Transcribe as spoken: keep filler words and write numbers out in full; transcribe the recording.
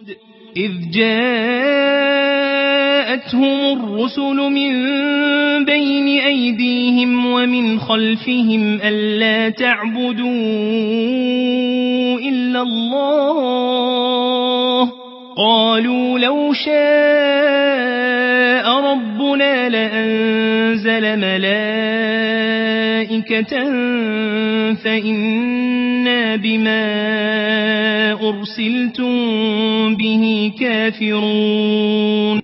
إذ جاءتهم الرسل من بين أيديهم ومن خلفهم ألا تعبدوا إلا الله قالوا لو شاء ربنا لأنزل ملائكة فإنا بما أرسلتم به كافرون